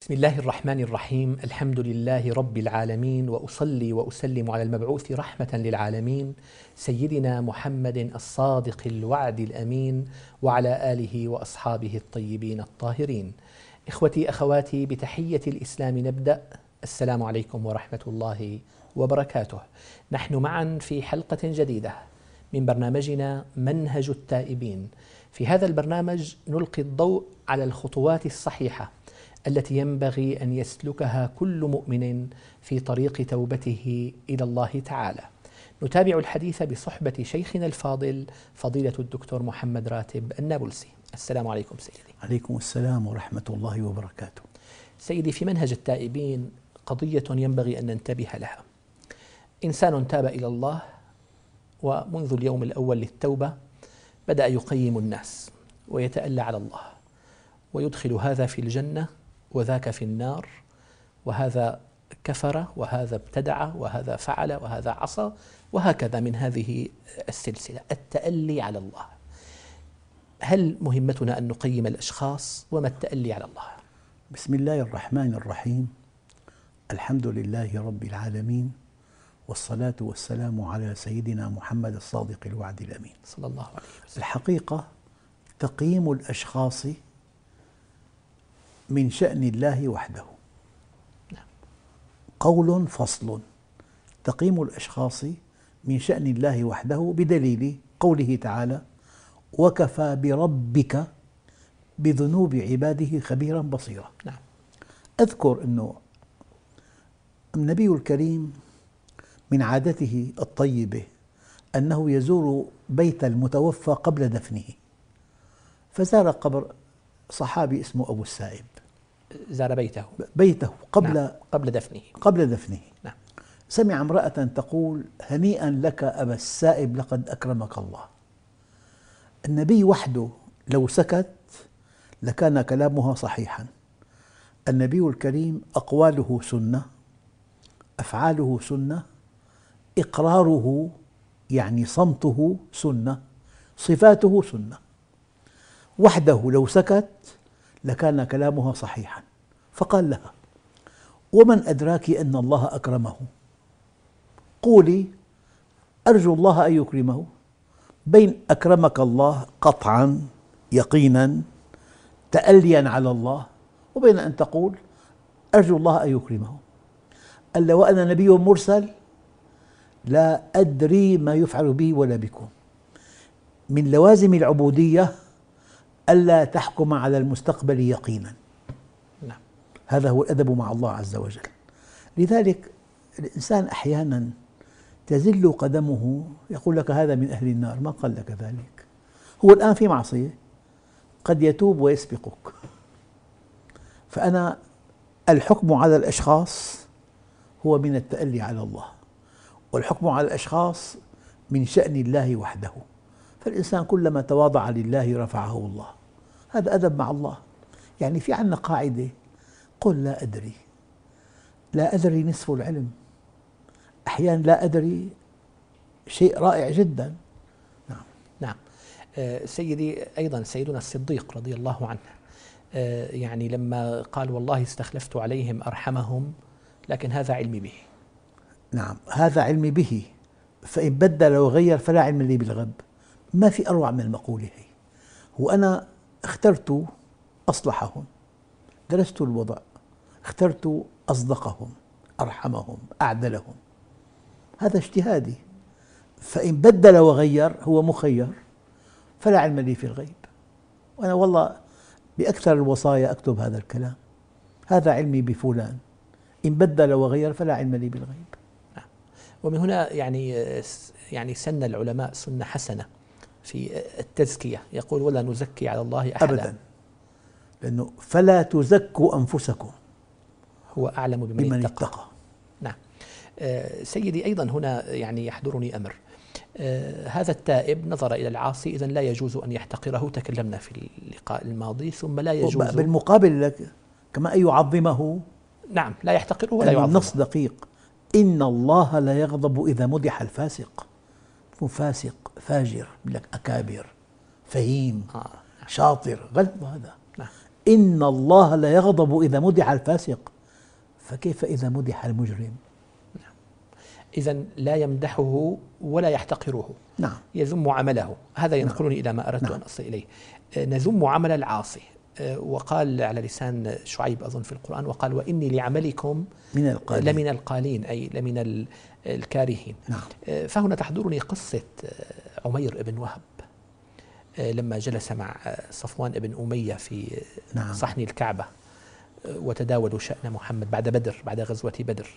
بسم الله الرحمن الرحيم. الحمد لله رب العالمين، وأصلي وأسلم على المبعوث رحمة للعالمين سيدنا محمد الصادق الوعد الأمين، وعلى آله وأصحابه الطيبين الطاهرين. إخوتي أخواتي، بتحية الإسلام نبدأ. السلام عليكم ورحمة الله وبركاته. نحن معا في حلقة جديدة من برنامجنا منهج التائبين. في هذا البرنامج نلقي الضوء على الخطوات الصحيحة التي ينبغي أن يسلكها كل مؤمن في طريق توبته إلى الله تعالى. نتابع الحديث بصحبة شيخنا الفاضل فضيلة الدكتور محمد راتب النابلسي. السلام عليكم سيدي. عليكم السلام ورحمة الله وبركاته. سيدي، في منهج التائبين قضية ينبغي أن ننتبه لها. إنسان تاب إلى الله، ومنذ اليوم الأول للتوبة بدأ يقيم الناس ويتألى على الله، ويدخل هذا في الجنة وذاك في النار، وهذا كفر وهذا ابتدع وهذا فعل وهذا عصى، وهكذا من هذه السلسلة. التألي على الله، هل مهمتنا أن نقيم الأشخاص؟ وما التألي على الله؟ بسم الله الرحمن الرحيم. الحمد لله رب العالمين، والصلاة والسلام على سيدنا محمد الصادق الوعد الأمين صلى الله عليه وسلم. الحقيقة تقييم الأشخاص من شأن الله وحده. قول فصل. تقييم الأشخاص من شأن الله وحده بدليل قوله تعالى: وكفى بربك بذنوب عباده خبيرا بصيرا. نعم. أذكر أنه النبي الكريم من عادته الطيبة أنه يزور بيت المتوفى قبل دفنه، فزار قبر صحابي اسمه أبو السائب. زار بيته قبل دفنه. نعم. سمع امرأة تقول: هنيئا لك أبا السائب، لقد أكرمك الله. النبي وحده لو سكت لكان كلامها صحيحا. النبي الكريم أقواله سنة، أفعاله سنة، إقراره يعني صمته سنة، صفاته سنة. وحده لو سكت لكان كلامها صحيحا. فقال لها: ومن أدراك أن الله أكرمه؟ قولي أرجو الله أن يكرمه. بين أكرمك الله قطعا يقينا تأليا على الله، وبين أن تقول أرجو الله أن يكرمه. قال: وأنا نبي مرسل لا أدري ما يفعل بي ولا بكم. من لوازم العبودية ألا تحكم على المستقبل يقينا. نعم. هذا هو الأدب مع الله عز وجل. لذلك الإنسان أحيانا تزل قدمه، يقول لك هذا من أهل النار. ما قال لك ذلك؟ هو الآن في معصية، قد يتوب ويسبقك. فأنا الحكم على الأشخاص هو من التألي على الله، والحكم على الأشخاص من شأن الله وحده. فالإنسان كلما تواضع لله رفعه الله. هذا أدب مع الله. يعني في عندنا قاعدة: قل لا أدري. لا أدري نصف العلم. أحيانا لا أدري شيء رائع جدا. نعم. نعم. سيدي، أيضا سيدنا الصديق رضي الله عنه يعني لما قال: والله استخلفت عليهم أرحمهم، لكن هذا علمي به. نعم، هذا علمي به، فإن بدل وغير فلا علم لي بالغيب. ما في أروع من المقولة هي. وأنا اخترت أصلحهم، درست الوضع، اخترت أصدقهم، أرحمهم، أعدلهم. هذا اجتهادي. فإن بدل وغير هو مخير، فلا علم لي في الغيب. وأنا والله بأكثر الوصايا أكتب هذا الكلام: هذا علمي بفلان، إن بدل وغير فلا علم لي بالغيب. ومن هنا يعني سن العلماء سنة حسنة في التزكية، يقول: ولا نزكي على الله أحدا. أبدا، لأنه فلا تزكوا أنفسكم، هو أعلم بمن اتقى. نعم. سيدي، أيضا هنا يعني يحضرني أمر. هذا التائب نظر إلى العاصي، إذن لا يجوز أن يحتقره. تكلمنا في اللقاء الماضي. ثم لا يجوز بالمقابل لك كما أن يعظمه. نعم، لا يحتقره ولا يعظمه. النص دقيق: إن الله لا يغضب إذا مدح الفاسق. فاسق، فاجر، لك أكابر، فهيم، شاطر، غلط هذا. نعم. إن الله لا يغضب إذا مدح الفاسق، فكيف إذا مدح المجرم؟ إذا لا يمدحه ولا يحتقره، نعم، يذم عمله. هذا ينقلني إلى ما أردت أن أصل إليه. نذم عمل العاصي، وقال على لسان شعيب أظن في القرآن، وقال وإني لعملكم لمن القالين، أي لمن الكارهين. نعم. فهنا تحضرني قصة عمير بن وهب لما جلس مع صفوان بن أمية في صحن الكعبة وتداولوا شأن محمد بعد بدر، بعد غزوة بدر.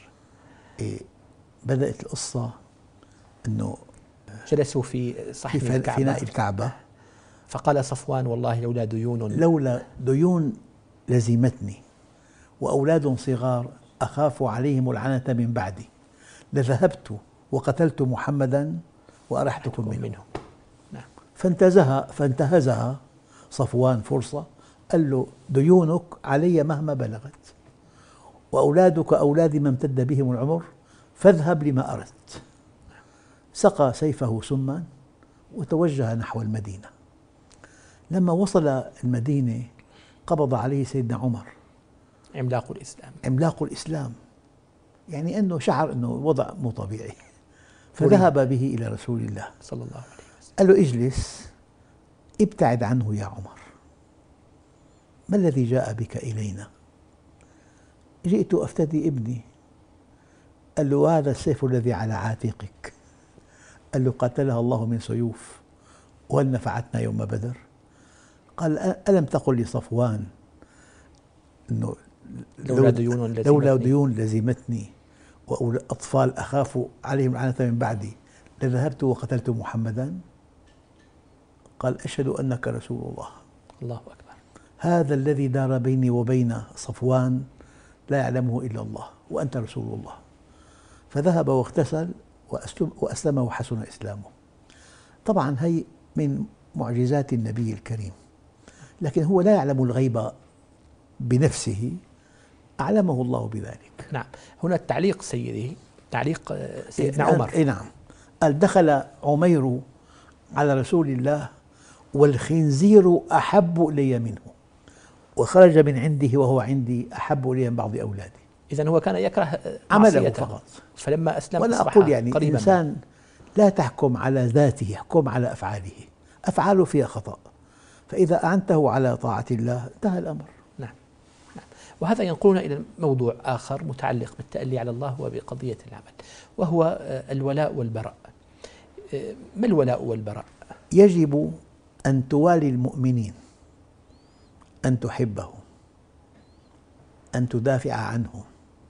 بدأت القصة أنه جلسوا في صحن الكعبة، في فناء الكعبة، فقال صفوان والله لولا ديون لزمتني وأولاد صغار أخاف عليهم العنة من بعدي لذهبت وقتلت محمدا وأرحتكم منه. نعم. فانتهزها صفوان فرصة، قال له ديونك علي مهما بلغت، وأولادك أولادي ما امتد بهم العمر، فاذهب لما أردت. سقى سيفه سما وتوجه نحو المدينة. لما وصل المدينة قبض عليه سيدنا عمر، عملاق الإسلام، يعني أنه شعر أنه وضع مو طبيعي، فذهب به إلى رسول الله صلى الله عليه وسلم. قال له اجلس، ابتعد عنه يا عمر، ما الذي جاء بك إلينا؟ جئت أفتدي ابني. قال له هذا السيف الذي على عاتقك. قال له قاتلها الله من سيوف، وهل نفعتنا يوم بدر؟ قال ألم تقل لصفوان أنه لولا ديون لزمتني وأطفال أخاف عليهم العنة من بعدي لذهبت وقتلت محمدا؟ قال أشهد أنك رسول الله. الله أكبر. هذا الذي دار بيني وبين صفوان لا يعلمه إلا الله، وأنت رسول الله. فذهب واغتسل وأسلم وحسن إسلامه. طبعا هي من معجزات النبي الكريم، لكن هو لا يعلم الغيب بنفسه، أعلمه الله بذلك. نعم. هنا التعليق سيدي، تعليق سيدنا عمر. نعم. قال دخل عمير على رسول الله والخنزير أحب إلي منه، وخرج من عنده وهو عندي أحب إلي من بعض أولادي. إذن هو كان يكره عمله فقط، فلما أسلم وأنا أقول يعني الإنسان لا تحكم على ذاته، يحكم على أفعاله. أفعاله فيها خطأ، فإذا أعنته على طاعة الله انتهى الأمر. نعم. وهذا ينقلنا إلى موضوع آخر متعلق بالتألي على الله وبقضية العمل، وهو الولاء والبراء. ما الولاء والبراء؟ يجب أن توالي المؤمنين، أن تحبهم، أن تدافع عنهم،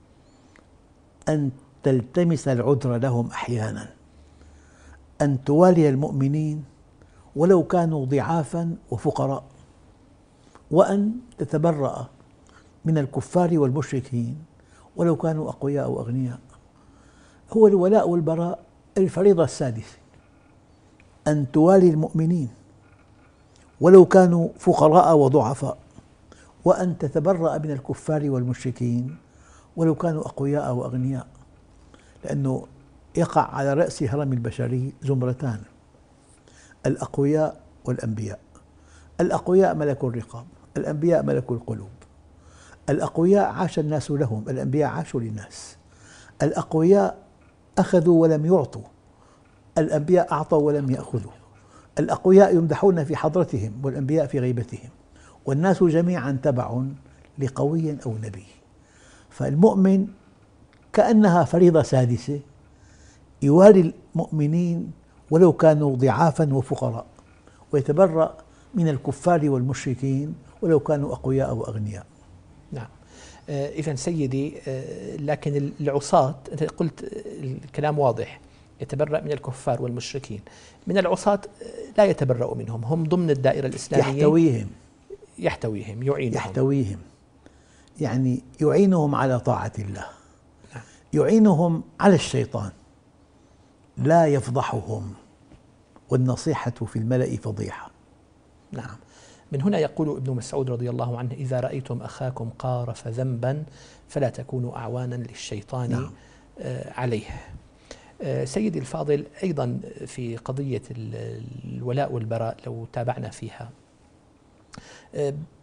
أن تلتمس العذر لهم أحيانا، أن توالي المؤمنين ولو كانوا ضعافا وفقراء، وأن تتبرأ من الكفار والمشركين ولو كانوا أقوياء وأغنياء. هو الولاء والبراء الفريضة السادسة، أن توالي المؤمنين ولو كانوا فقراء وضعفاء، وأن تتبرأ من الكفار والمشركين ولو كانوا أقوياء وأغنياء. لأنه يقع على رأس هرم البشري زمرتان: الأقوياء والأنبياء. الأقوياء ملك الرقاب، الأنبياء ملك القلوب. الأقوياء عاش الناس لهم، الأنبياء عاشوا للناس. الأقوياء أخذوا ولم يعطوا، الأنبياء أعطوا ولم يأخذوا. الأقوياء يمدحون في حضرتهم والأنبياء في غيبتهم، والناس جميعا تبع لقوي أو نبي. فالمؤمن كأنها فريضة سادسة، يوالي المؤمنين ولو كانوا ضعافا وفقراء، ويتبرأ من الكفار والمشركين ولو كانوا أقوياء وأغنياء. نعم. إذن سيدي، لكن العصاة، أنت قلت الكلام واضح، يتبرأ من الكفار والمشركين. من العصاة لا يتبرأ منهم، هم ضمن الدائرة الإسلامية، يحتويهم يعينهم، يعني يعينهم على طاعة الله، يعينهم على الشيطان، لا يفضحهم، والنصيحة في الملأ فضيحة. نعم. من هنا يقول ابن مسعود رضي الله عنه: إذا رأيتم أخاكم قارف ذنبا فلا تكونوا أعوانا للشيطان. نعم. عليه. سيدي الفاضل، أيضا في قضية الولاء والبراء لو تابعنا فيها،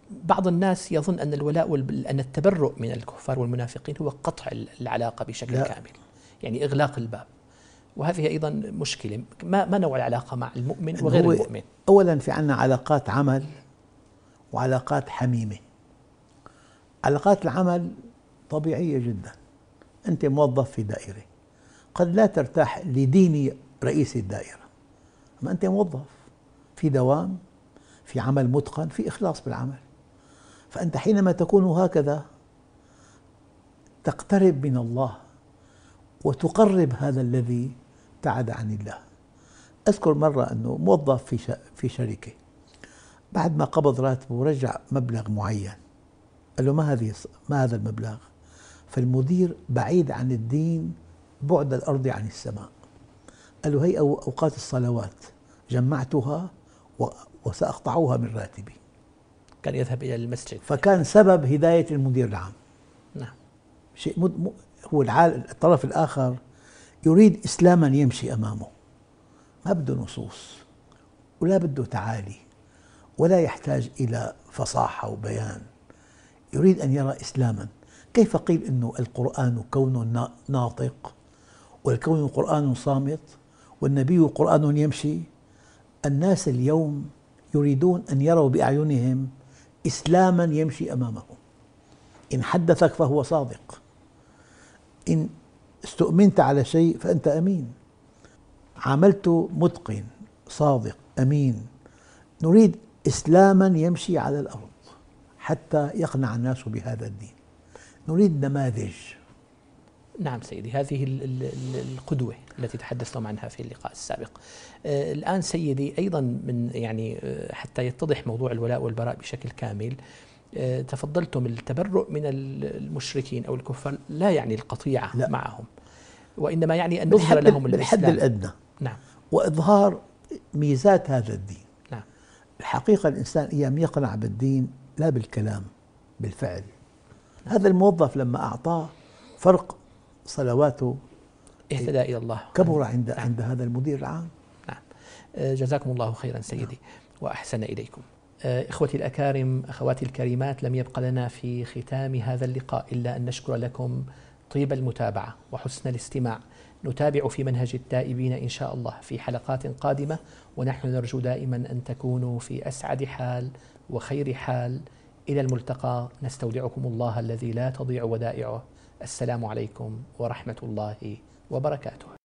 بعض الناس يظن أن الولاء أن التبرؤ من الكفار والمنافقين هو قطع العلاقة بشكل كامل، يعني إغلاق الباب، وهذه أيضا مشكلة. ما نوع العلاقة مع المؤمن وغير المؤمن؟ أولا في عنا علاقات عمل وعلاقات حميمة. علاقات العمل طبيعية جدا، أنت موظف في دائرة، قد لا ترتاح لدين رئيس الدائرة، أما أنت موظف في دوام، في عمل متقن، في إخلاص بالعمل، فأنت حينما تكون هكذا تقترب من الله وتقرب هذا الذي ابتعد عن الله. أذكر مرة أنه موظف في شركة، بعد ما قبض راتبه ورجع مبلغ معين، قال له ما هذا المبلغ؟ فالمدير بعيد عن الدين بعد الأرض عن السماء، قال له هي أوقات الصلوات جمعتها وسأقطعها من راتبي. كان يذهب إلى المسجد، فكان سبب هداية المدير العام. نعم. شيء هو الطرف الآخر يريد إسلاما يمشي أمامه، ما بده نصوص ولا بده تعالي ولا يحتاج إلى فصاحة وبيان، يريد أن يرى إسلاما. كيف قيل أنه القرآن كون ناطق والكون قرآن صامت والنبي قرآن يمشي؟ الناس اليوم يريدون أن يروا بأعينهم إسلاما يمشي أمامهم. إن حدثك فهو صادق، إن استؤمنت على شيء فأنت أمين، عاملته متقن صادق أمين. نريد إسلاما يمشي على الأرض حتى يقنع الناس بهذا الدين، نريد نماذج. نعم سيدي، هذه القدوة التي تحدثتم عنها في اللقاء السابق. الآن سيدي أيضا من يعني حتى يتضح موضوع الولاء والبراء بشكل كامل، تفضلتم التبرؤ من المشركين أو الكفار لا يعني القطيعة لا. معهم، وإنما يعني أن نظهر لهم الإسلام بالحد الأدنى. نعم. وإظهار ميزات هذا الدين. نعم. الحقيقة الإنسان أيام يقنع بالدين لا بالكلام، بالفعل. هذا الموظف لما أعطاه فرق صلواته اهتدى إلى الله، كبر عند هذا المدير العام. نعم. جزاكم الله خيرا سيدي وأحسن إليكم. إخوتي الأكارم، أخواتي الكريمات، لم يبق لنا في ختام هذا اللقاء إلا أن نشكر لكم طيب المتابعة وحسن الاستماع. نتابع في منهج التائبين إن شاء الله في حلقات قادمة، ونحن نرجو دائما أن تكونوا في أسعد حال وخير حال. إلى الملتقى، نستودعكم الله الذي لا تضيع ودائعه. السلام عليكم ورحمة الله وبركاته.